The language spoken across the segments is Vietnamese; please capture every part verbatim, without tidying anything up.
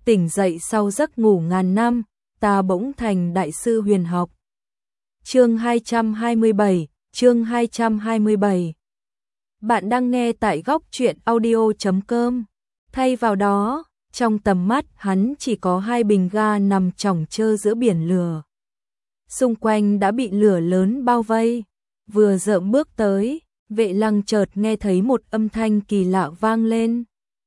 tỉnh dậy sau giấc ngủ ngàn năm, ta bỗng thành đại sư huyền học. Chương hai trăm hai mươi bảy, chương hai trăm hai mươi bảy. Bạn đang nghe tại góc truyện audio chấm com. Thay vào đó, trong tầm mắt hắn chỉ có hai bình ga nằm chỏng chơ giữa biển lửa. Xung quanh đã bị lửa lớn bao vây. Vừa dợm bước tới, Vệ Lăng chợt nghe thấy một âm thanh kỳ lạ vang lên.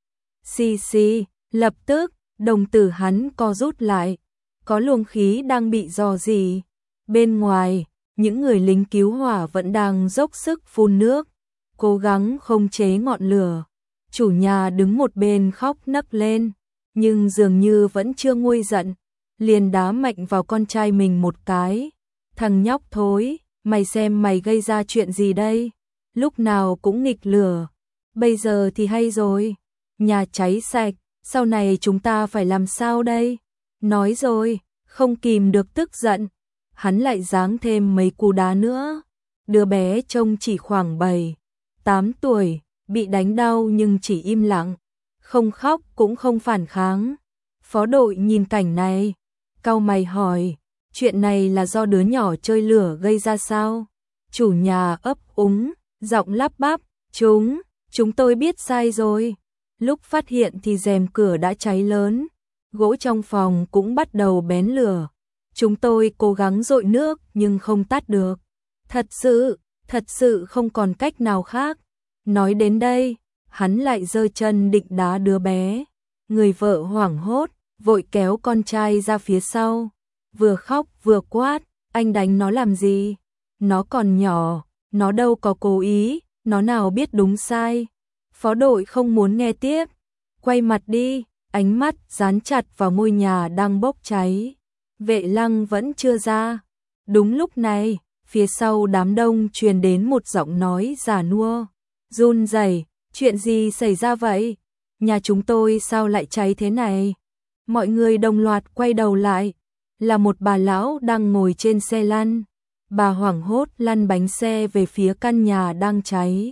Xì xì, lập tức, đồng tử hắn co rút lại. Có luồng khí đang bị rò rỉ. Bên ngoài, những người lính cứu hỏa vẫn đang dốc sức phun nước, cố gắng khống chế ngọn lửa. Chủ nhà đứng một bên khóc nấc lên, nhưng dường như vẫn chưa nguôi giận, liền đá mạnh vào con trai mình một cái. Thằng nhóc thối, mày xem mày gây ra chuyện gì đây? Lúc nào cũng nghịch lửa, bây giờ thì hay rồi, nhà cháy sạch, sau này chúng ta phải làm sao đây? Nói rồi, không kìm được tức giận, hắn lại giáng thêm mấy cú đá nữa. Đứa bé trông chỉ khoảng bảy, tám tuổi, bị đánh đau nhưng chỉ im lặng, không khóc cũng không phản kháng. Phó đội nhìn cảnh này, cau mày hỏi, chuyện này là do đứa nhỏ chơi lửa gây ra sao? Chủ nhà ấp úng, giọng lắp bắp, chúng, chúng tôi biết sai rồi. Lúc phát hiện thì rèm cửa đã cháy lớn, gỗ trong phòng cũng bắt đầu bén lửa. Chúng tôi cố gắng dội nước nhưng không tắt được. Thật sự, thật sự không còn cách nào khác. Nói đến đây, hắn lại giơ chân định đá đứa bé. Người vợ hoảng hốt, vội kéo con trai ra phía sau. Vừa khóc vừa quát, anh đánh nó làm gì? Nó còn nhỏ, nó đâu có cố ý, nó nào biết đúng sai. Phó đội không muốn nghe tiếp. Quay mặt đi, ánh mắt dán chặt vào ngôi nhà đang bốc cháy. Vệ Lăng vẫn chưa ra. Đúng lúc này, phía sau đám đông truyền đến một giọng nói già nua, run rẩy, chuyện gì xảy ra vậy? Nhà chúng tôi sao lại cháy thế này? Mọi người đồng loạt quay đầu lại, là một bà lão đang ngồi trên xe lăn. Bà hoảng hốt lăn bánh xe về phía căn nhà đang cháy,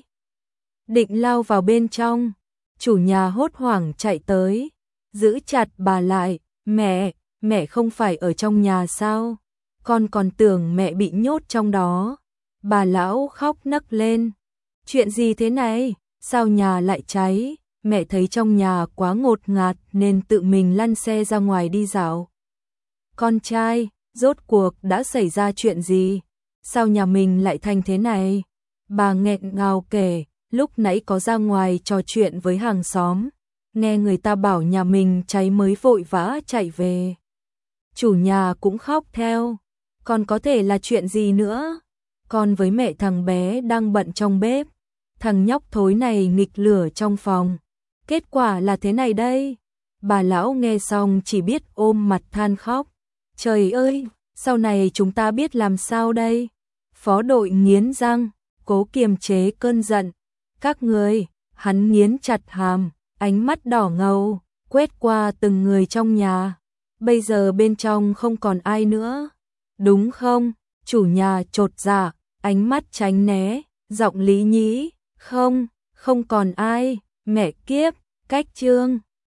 định lao vào bên trong. Chủ nhà hốt hoảng chạy tới, giữ chặt bà lại, mẹ, mẹ không phải ở trong nhà sao? Con còn tưởng mẹ bị nhốt trong đó. Bà lão khóc nấc lên. Chuyện gì thế này? Sao nhà lại cháy? Mẹ thấy trong nhà quá ngột ngạt nên tự mình lăn xe ra ngoài đi dạo. Con trai, rốt cuộc đã xảy ra chuyện gì? Sao nhà mình lại thành thế này? Bà nghẹn ngào kể, lúc nãy có ra ngoài trò chuyện với hàng xóm, nghe người ta bảo nhà mình cháy mới vội vã chạy về. Chủ nhà cũng khóc theo. Còn có thể là chuyện gì nữa? Con với mẹ thằng bé đang bận trong bếp. Thằng nhóc thối này nghịch lửa trong phòng. Kết quả là thế này đây. Bà lão nghe xong chỉ biết ôm mặt than khóc. Trời ơi, sau này chúng ta biết làm sao đây? Phó đội nghiến răng, cố kiềm chế cơn giận. Các người, hắn nghiến chặt hàm, ánh mắt đỏ ngầu, quét qua từng người trong nhà. Bây giờ bên trong không còn ai nữa, đúng không? Chủ nhà chột dạ, ánh mắt tránh né, giọng lý nhí, không, không còn ai, mẹ kiếp, cách chương.